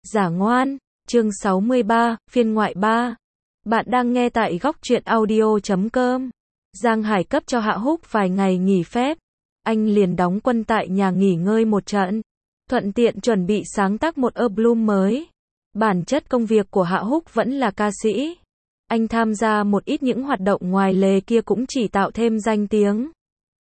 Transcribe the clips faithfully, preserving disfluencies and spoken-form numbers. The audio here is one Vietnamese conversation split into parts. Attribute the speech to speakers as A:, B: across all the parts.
A: Giả ngoan, chương sáu mươi ba, phiên ngoại ba. Bạn đang nghe tại góc truyện audio chấm com. Giang Hải cấp cho Hạ Húc vài ngày nghỉ phép. Anh liền đóng quân tại nhà nghỉ ngơi một trận. Thuận tiện chuẩn bị sáng tác một album mới. Bản chất công việc của Hạ Húc vẫn là ca sĩ. Anh tham gia một ít những hoạt động ngoài lề kia cũng chỉ tạo thêm danh tiếng.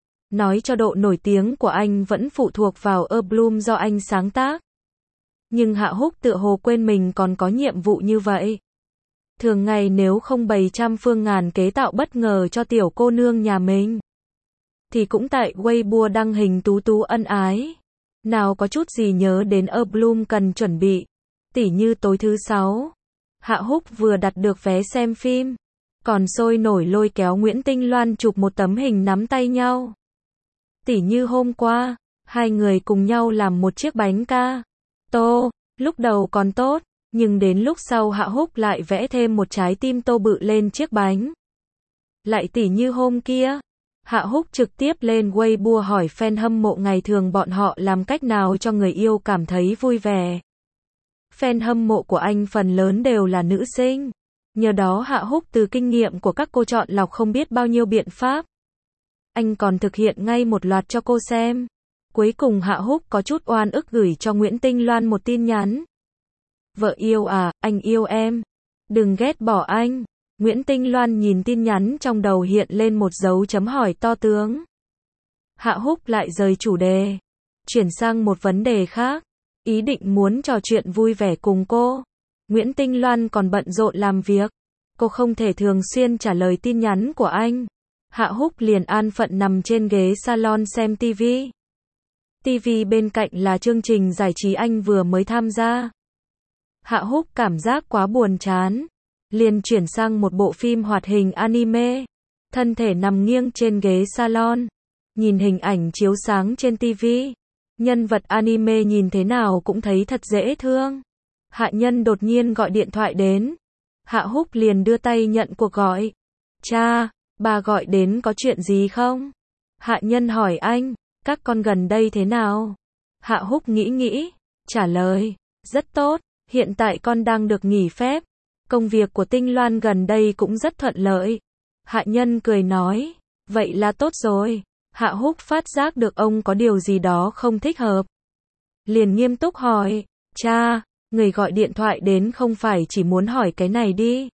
A: Nói cho độ nổi tiếng của anh vẫn phụ thuộc vào album do anh sáng tác. Nhưng Hạ Húc tựa hồ quên mình còn có nhiệm vụ như vậy. Thường ngày nếu không bày trăm phương ngàn kế tạo bất ngờ cho tiểu cô nương nhà mình, thì cũng tại Weibo đăng hình tú tú ân ái. Nào có chút gì nhớ đến album cần chuẩn bị. Tỉ như tối thứ sáu, Hạ Húc vừa đặt được vé xem phim, còn sôi nổi lôi kéo Nguyễn Tinh Loan chụp một tấm hình nắm tay nhau. Tỉ như hôm qua, hai người cùng nhau làm một chiếc bánh ca tô, lúc đầu còn tốt, nhưng đến lúc sau Hạ Húc lại vẽ thêm một trái tim tô bự lên chiếc bánh. Lại tỉ như hôm kia, Hạ Húc trực tiếp lên Weibo hỏi fan hâm mộ ngày thường bọn họ làm cách nào cho người yêu cảm thấy vui vẻ. Fan hâm mộ của anh phần lớn đều là nữ sinh. Nhờ đó Hạ Húc từ kinh nghiệm của các cô chọn lọc không biết bao nhiêu biện pháp. Anh còn thực hiện ngay một loạt cho cô xem. Cuối cùng Hạ Húc có chút oan ức gửi cho Nguyễn Tinh Loan một tin nhắn. Vợ yêu à, anh yêu em. Đừng ghét bỏ anh. Nguyễn Tinh Loan nhìn tin nhắn trong đầu hiện lên một dấu chấm hỏi to tướng. Hạ Húc lại rời chủ đề. Chuyển sang một vấn đề khác. Ý định muốn trò chuyện vui vẻ cùng cô. Nguyễn Tinh Loan còn bận rộn làm việc. Cô không thể thường xuyên trả lời tin nhắn của anh. Hạ Húc liền an phận nằm trên ghế salon xem tivi. tivi bên cạnh là chương trình giải trí anh vừa mới tham gia. Hạ Húc cảm giác quá buồn chán, liền chuyển sang một bộ phim hoạt hình anime. Thân thể nằm nghiêng trên ghế salon, nhìn hình ảnh chiếu sáng trên tivi. Nhân vật anime nhìn thế nào cũng thấy thật dễ thương. Hạ Nhân đột nhiên gọi điện thoại đến. Hạ Húc liền đưa tay nhận cuộc gọi. Cha, bà gọi đến có chuyện gì không? Hạ Nhân hỏi anh, các con gần đây thế nào? Hạ Húc nghĩ nghĩ, trả lời, rất tốt, hiện tại con đang được nghỉ phép. Công việc của Tinh Loan gần đây cũng rất thuận lợi. Hạ Nhân cười nói, vậy là tốt rồi. Hạ Húc phát giác được ông có điều gì đó không thích hợp. Liền nghiêm túc hỏi, cha, người gọi điện thoại đến không phải chỉ muốn hỏi cái này đi.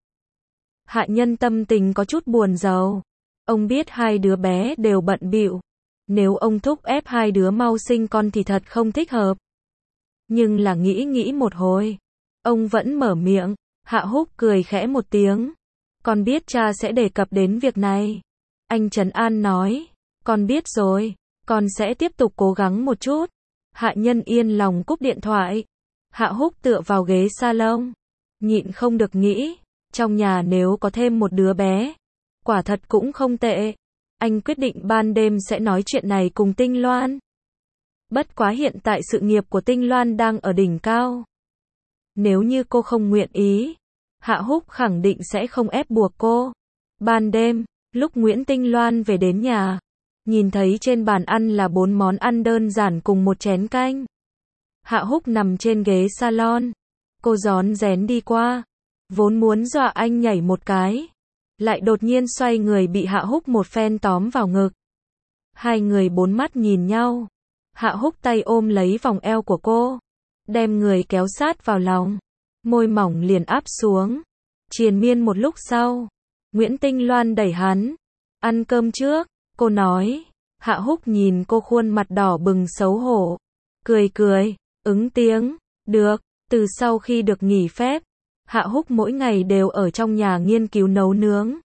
A: Hạ Nhân tâm tình có chút buồn rầu. Ông biết hai đứa bé đều bận bịu. Nếu ông thúc ép hai đứa mau sinh con thì thật không thích hợp. Nhưng là nghĩ nghĩ một hồi, ông vẫn mở miệng. Hạ Húc cười khẽ một tiếng. Con biết cha sẽ đề cập đến việc này. Anh trấn an nói, con biết rồi, con sẽ tiếp tục cố gắng một chút. Hạ Nhân yên lòng cúp điện thoại. Hạ Húc tựa vào ghế salon, nhịn không được nghĩ, trong nhà nếu có thêm một đứa bé, quả thật cũng không tệ. Anh quyết định ban đêm sẽ nói chuyện này cùng Tinh Loan. Bất quá hiện tại sự nghiệp của Tinh Loan đang ở đỉnh cao. Nếu như cô không nguyện ý, Hạ Húc khẳng định sẽ không ép buộc cô. Ban đêm, lúc Nguyễn Tinh Loan về đến nhà, nhìn thấy trên bàn ăn là bốn món ăn đơn giản cùng một chén canh. Hạ Húc nằm trên ghế salon. Cô rón rén đi qua, vốn muốn dọa anh nhảy một cái, lại đột nhiên xoay người bị Hạ Húc một phen tóm vào ngực. Hai người bốn mắt nhìn nhau. Hạ Húc tay ôm lấy vòng eo của cô, đem người kéo sát vào lòng, môi mỏng liền áp xuống. Triền miên một lúc sau, Nguyễn Tinh Loan đẩy hắn, ăn cơm trước, cô nói. Hạ Húc nhìn cô khuôn mặt đỏ bừng xấu hổ, cười cười, ứng tiếng, được. Từ sau khi được nghỉ phép, Hạ Húc mỗi ngày đều ở trong nhà nghiên cứu nấu nướng.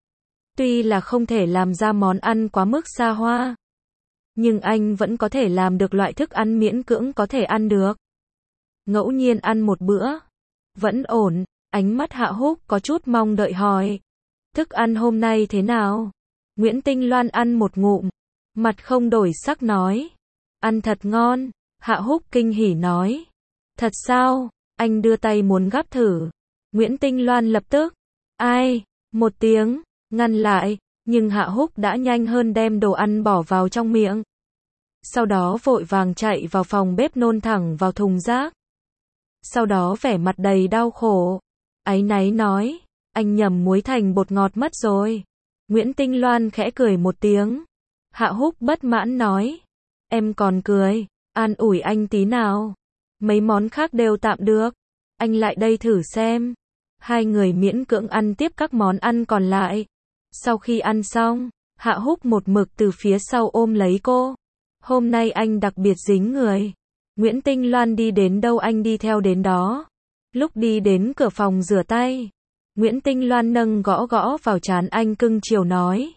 A: Tuy là không thể làm ra món ăn quá mức xa hoa, nhưng anh vẫn có thể làm được loại thức ăn miễn cưỡng có thể ăn được. Ngẫu nhiên ăn một bữa, vẫn ổn. Ánh mắt Hạ Húc có chút mong đợi hỏi, thức ăn hôm nay thế nào? Nguyễn Tinh Loan ăn một ngụm, mặt không đổi sắc nói, ăn thật ngon. Hạ Húc kinh hỉ nói, thật sao? Anh đưa tay muốn gắp thử. Nguyễn Tinh Loan lập tức, ai, một tiếng, ngăn lại, nhưng Hạ Húc đã nhanh hơn đem đồ ăn bỏ vào trong miệng. Sau đó vội vàng chạy vào phòng bếp nôn thẳng vào thùng rác. Sau đó vẻ mặt đầy đau khổ. Áy náy nói, anh nhầm muối thành bột ngọt mất rồi. Nguyễn Tinh Loan khẽ cười một tiếng. Hạ Húc bất mãn nói, em còn cười, an ủi anh tí nào. Mấy món khác đều tạm được, anh lại đây thử xem. Hai người miễn cưỡng ăn tiếp các món ăn còn lại. Sau khi ăn xong, Hạ Húc một mực từ phía sau ôm lấy cô. Hôm nay anh đặc biệt dính người. Nguyễn Tinh Loan đi đến đâu anh đi theo đến đó. Lúc đi đến cửa phòng rửa tay, Nguyễn Tinh Loan nâng gõ gõ vào trán anh cưng chiều nói.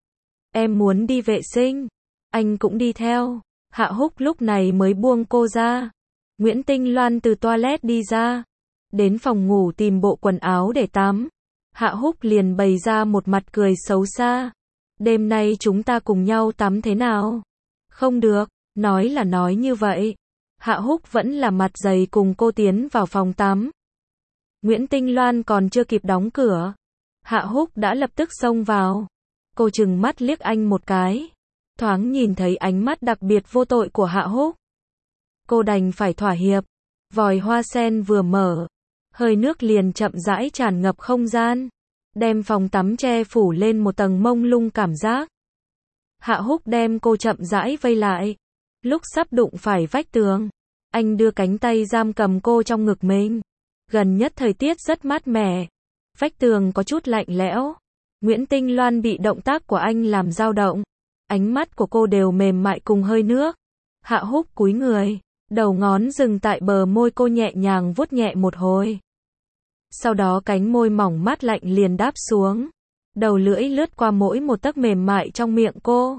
A: Em muốn đi vệ sinh. Anh cũng đi theo. Hạ Húc lúc này mới buông cô ra. Nguyễn Tinh Loan từ toilet đi ra. Đến phòng ngủ tìm bộ quần áo để tắm. Hạ Húc liền bày ra một mặt cười xấu xa. Đêm nay chúng ta cùng nhau tắm thế nào? Không được, nói là nói như vậy. Hạ Húc vẫn là mặt dày cùng cô tiến vào phòng tắm. Nguyễn Tinh Loan còn chưa kịp đóng cửa. Hạ Húc đã lập tức xông vào. Cô trừng mắt liếc anh một cái. Thoáng nhìn thấy ánh mắt đặc biệt vô tội của Hạ Húc. Cô đành phải thỏa hiệp. Vòi hoa sen vừa mở, hơi nước liền chậm rãi tràn ngập không gian, đem phòng tắm che phủ lên một tầng mông lung cảm giác. Hạ Húc đem cô chậm rãi vây lại. Lúc sắp đụng phải vách tường, anh đưa cánh tay giam cầm cô trong ngực mình. Gần nhất thời tiết rất mát mẻ, vách tường có chút lạnh lẽo. Nguyễn Tinh Loan bị động tác của anh làm dao động. Ánh mắt của cô đều mềm mại cùng hơi nước. Hạ Húc cúi người, đầu ngón dừng tại bờ môi cô nhẹ nhàng vuốt nhẹ một hồi. Sau đó cánh môi mỏng mát lạnh liền đáp xuống. Đầu lưỡi lướt qua mỗi một tấc mềm mại trong miệng cô.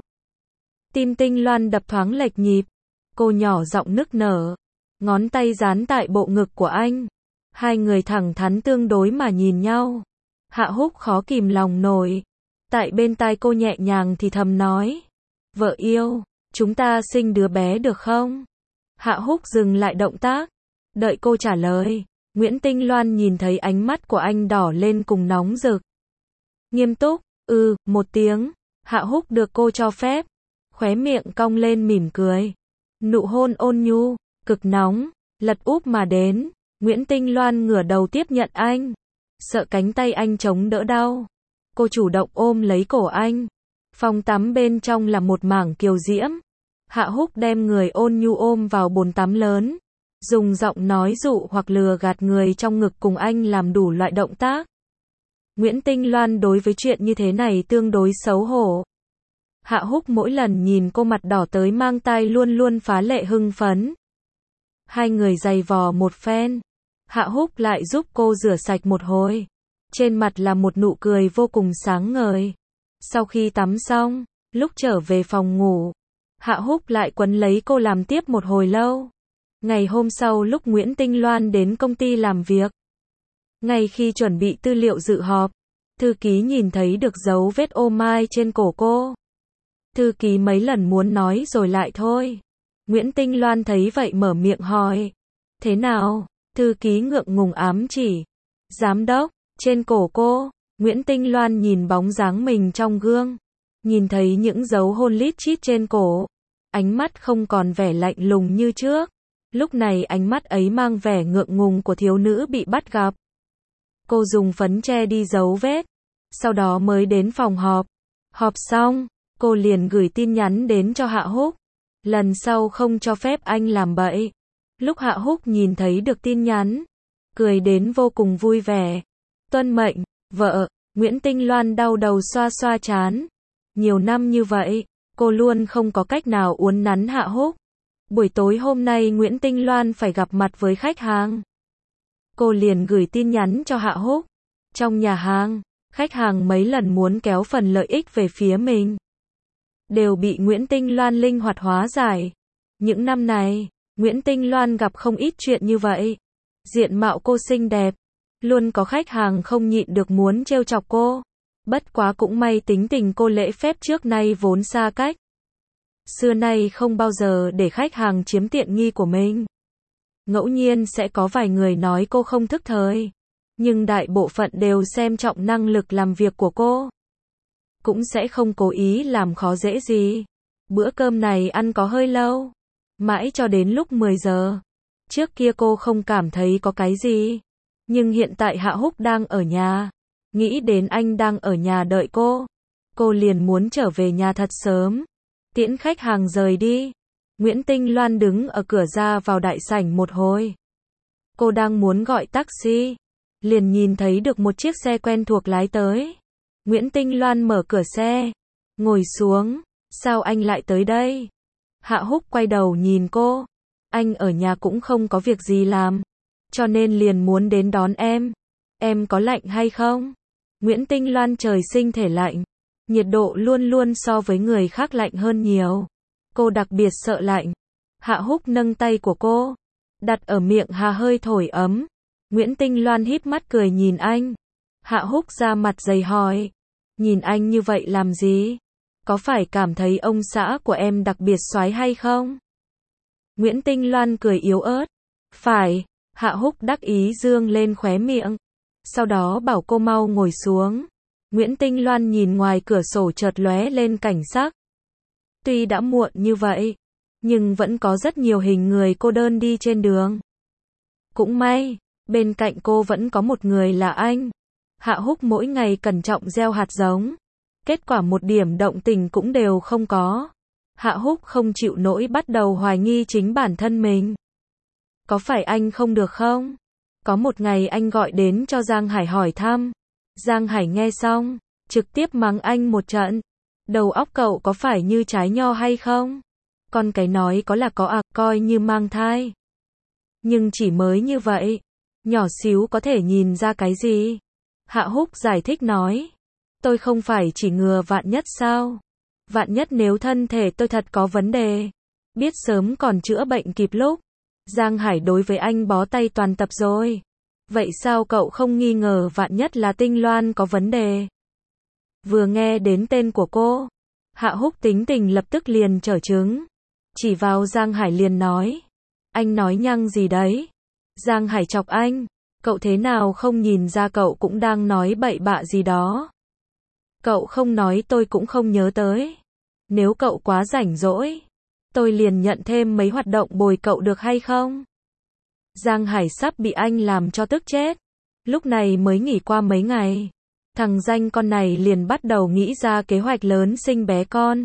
A: Tim Tinh Loan đập thoáng lệch nhịp. Cô nhỏ giọng nức nở. Ngón tay dán tại bộ ngực của anh. Hai người thẳng thắn tương đối mà nhìn nhau. Hạ Húc khó kìm lòng nổi. Tại bên tai cô nhẹ nhàng thì thầm nói. Vợ yêu, chúng ta sinh đứa bé được không? Hạ Húc dừng lại động tác. Đợi cô trả lời. Nguyễn Tinh Loan nhìn thấy ánh mắt của anh đỏ lên cùng nóng rực. Nghiêm túc, ừ, một tiếng. Hạ Húc được cô cho phép. Khóe miệng cong lên mỉm cười. Nụ hôn ôn nhu, cực nóng, lật úp mà đến. Nguyễn Tinh Loan ngửa đầu tiếp nhận anh. Sợ cánh tay anh chống đỡ đau. Cô chủ động ôm lấy cổ anh. Phòng tắm bên trong là một mảng kiều diễm. Hạ Húc đem người ôn nhu ôm vào bồn tắm lớn. Dùng giọng nói dụ hoặc lừa gạt người trong ngực cùng anh làm đủ loại động tác. Nguyễn Tinh Loan đối với chuyện như thế này tương đối xấu hổ. Hạ Húc mỗi lần nhìn cô mặt đỏ tới mang tai luôn luôn phá lệ hưng phấn. Hai người giày vò một phen. Hạ Húc lại giúp cô rửa sạch một hồi. Trên mặt là một nụ cười vô cùng sáng ngời. Sau khi tắm xong, lúc trở về phòng ngủ, Hạ Húc lại quấn lấy cô làm tiếp một hồi lâu. Ngày hôm sau lúc Nguyễn Tinh Loan đến công ty làm việc, ngay khi chuẩn bị tư liệu dự họp, thư ký nhìn thấy được dấu vết ô mai trên cổ cô. Thư ký mấy lần muốn nói rồi lại thôi. Nguyễn Tinh Loan thấy vậy mở miệng hỏi. Thế nào? Thư ký ngượng ngùng ám chỉ. Giám đốc, trên cổ cô. Nguyễn Tinh Loan nhìn bóng dáng mình trong gương. Nhìn thấy những dấu hôn lít chít trên cổ. Ánh mắt không còn vẻ lạnh lùng như trước. Lúc này ánh mắt ấy mang vẻ ngượng ngùng của thiếu nữ bị bắt gặp. Cô dùng phấn che đi dấu vết. Sau đó mới đến phòng họp. Họp xong, cô liền gửi tin nhắn đến cho Hạ Húc. Lần sau không cho phép anh làm bậy. Lúc Hạ Húc nhìn thấy được tin nhắn, cười đến vô cùng vui vẻ. Tuân mệnh, vợ. Nguyễn Tinh Loan đau đầu xoa xoa trán. Nhiều năm như vậy, cô luôn không có cách nào uốn nắn Hạ Húc. Buổi tối hôm nay Nguyễn Tinh Loan phải gặp mặt với khách hàng. Cô liền gửi tin nhắn cho Hạ Húc. Trong nhà hàng, khách hàng mấy lần muốn kéo phần lợi ích về phía mình, đều bị Nguyễn Tinh Loan linh hoạt hóa giải. Những năm này, Nguyễn Tinh Loan gặp không ít chuyện như vậy. Diện mạo cô xinh đẹp, luôn có khách hàng không nhịn được muốn trêu chọc cô. Bất quá cũng may tính tình cô lễ phép trước nay vốn xa cách. Xưa nay không bao giờ để khách hàng chiếm tiện nghi của mình. Ngẫu nhiên sẽ có vài người nói cô không thức thời, nhưng đại bộ phận đều xem trọng năng lực làm việc của cô. Cũng sẽ không cố ý làm khó dễ gì. Bữa cơm này ăn có hơi lâu. Mãi cho đến lúc mười giờ. Trước kia cô không cảm thấy có cái gì. Nhưng hiện tại Hạ Húc đang ở nhà. Nghĩ đến anh đang ở nhà đợi cô. Cô liền muốn trở về nhà thật sớm. Tiễn khách hàng rời đi. Nguyễn Tinh Loan đứng ở cửa ra vào đại sảnh một hồi. Cô đang muốn gọi taxi. Liền nhìn thấy được một chiếc xe quen thuộc lái tới. Nguyễn Tinh Loan mở cửa xe. Ngồi xuống. Sao anh lại tới đây? Hạ Húc quay đầu nhìn cô. Anh ở nhà cũng không có việc gì làm. Cho nên liền muốn đến đón em. Em có lạnh hay không? Nguyễn Tinh Loan trời sinh thể lạnh. Nhiệt độ luôn luôn so với người khác lạnh hơn nhiều. Cô đặc biệt sợ lạnh. Hạ Húc nâng tay của cô. Đặt ở miệng hà hơi thổi ấm. Nguyễn Tinh Loan híp mắt cười nhìn anh. Hạ Húc ra mặt dày hỏi. Nhìn anh như vậy làm gì? Có phải cảm thấy ông xã của em đặc biệt soái hay không? Nguyễn Tinh Loan cười yếu ớt. Phải. Hạ Húc đắc ý dương lên khóe miệng. Sau đó bảo cô mau ngồi xuống. Nguyễn Tinh Loan nhìn ngoài cửa sổ chợt lóe lên cảnh sắc. Tuy đã muộn như vậy, nhưng vẫn có rất nhiều hình người cô đơn đi trên đường. Cũng may, bên cạnh cô vẫn có một người là anh. Hạ Húc mỗi ngày cẩn trọng gieo hạt giống. Kết quả một điểm động tình cũng đều không có. Hạ Húc không chịu nổi bắt đầu hoài nghi chính bản thân mình. Có phải anh không được không? Có một ngày anh gọi đến cho Giang Hải hỏi thăm. Giang Hải nghe xong, trực tiếp mắng anh một trận. Đầu óc cậu có phải như trái nho hay không? Con cái nói có là có à, coi như mang thai. Nhưng chỉ mới như vậy, nhỏ xíu có thể nhìn ra cái gì? Hạ Húc giải thích nói. Tôi không phải chỉ ngừa vạn nhất sao? Vạn nhất nếu thân thể tôi thật có vấn đề. Biết sớm còn chữa bệnh kịp lúc. Giang Hải đối với anh bó tay toàn tập rồi. Vậy sao cậu không nghi ngờ vạn nhất là Tinh Loan có vấn đề? Vừa nghe đến tên của cô, Hạ Húc tính tình lập tức liền trở trứng. Chỉ vào Giang Hải liền nói. Anh nói nhăng gì đấy? Giang Hải chọc anh. Cậu thế nào không nhìn ra cậu cũng đang nói bậy bạ gì đó? Cậu không nói tôi cũng không nhớ tới. Nếu cậu quá rảnh rỗi, tôi liền nhận thêm mấy hoạt động bồi cậu được hay không? Giang Hải sắp bị anh làm cho tức chết. Lúc này mới nghỉ qua mấy ngày. Thằng danh con này liền bắt đầu nghĩ ra kế hoạch lớn sinh bé con.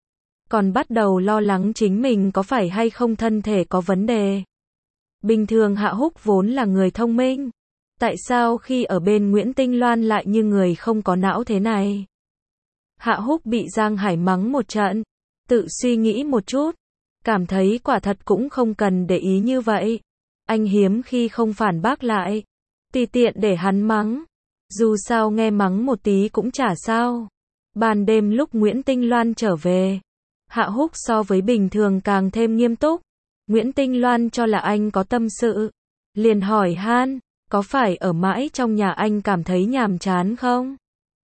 A: Còn bắt đầu lo lắng chính mình có phải hay không thân thể có vấn đề. Bình thường Hạ Húc vốn là người thông minh. Tại sao khi ở bên Nguyễn Tinh Loan lại như người không có não thế này? Hạ Húc bị Giang Hải mắng một trận. Tự suy nghĩ một chút. Cảm thấy quả thật cũng không cần để ý như vậy. Anh hiếm khi không phản bác lại. Tùy tiện để hắn mắng. Dù sao nghe mắng một tí cũng chả sao. Ban đêm lúc Nguyễn Tinh Loan trở về, Hạ Húc so với bình thường càng thêm nghiêm túc. Nguyễn Tinh Loan cho là anh có tâm sự. Liền hỏi han, có phải ở mãi trong nhà anh cảm thấy nhàm chán không?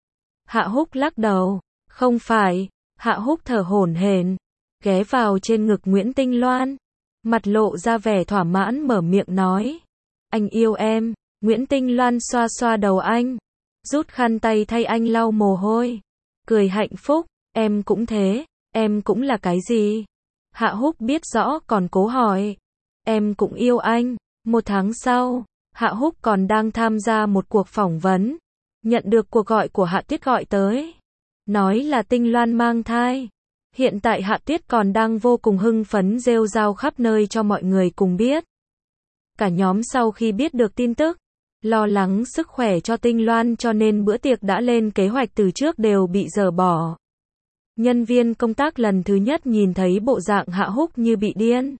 A: Hạ Húc lắc đầu, không phải. Hạ Húc thở hổn hển, ghé vào trên ngực Nguyễn Tinh Loan. Mặt lộ ra vẻ thỏa mãn mở miệng nói. Anh yêu em. Nguyễn Tinh Loan xoa xoa đầu anh. Rút khăn tay thay anh lau mồ hôi. Cười hạnh phúc. Em cũng thế. Em cũng là cái gì? Hạ Húc biết rõ còn cố hỏi. Em cũng yêu anh. Một tháng sau, Hạ Húc còn đang tham gia một cuộc phỏng vấn. Nhận được cuộc gọi của Hạ Tuyết gọi tới. Nói là Tinh Loan mang thai. Hiện tại Hạ Tuyết còn đang vô cùng hưng phấn rêu rao khắp nơi cho mọi người cùng biết. Cả nhóm sau khi biết được tin tức, lo lắng sức khỏe cho Tinh Loan cho nên bữa tiệc đã lên kế hoạch từ trước đều bị dỡ bỏ. Nhân viên công tác lần thứ nhất nhìn thấy bộ dạng Hạ Húc như bị điên.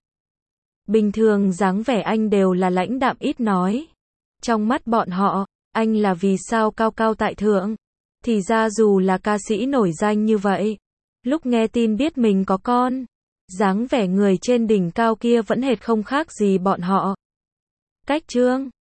A: Bình thường dáng vẻ anh đều là lãnh đạm ít nói. Trong mắt bọn họ, anh là vì sao cao cao tại thượng. Thì ra dù là ca sĩ nổi danh như vậy, lúc nghe tin biết mình có con, dáng vẻ người trên đỉnh cao kia vẫn hệt không khác gì bọn họ. Cách chương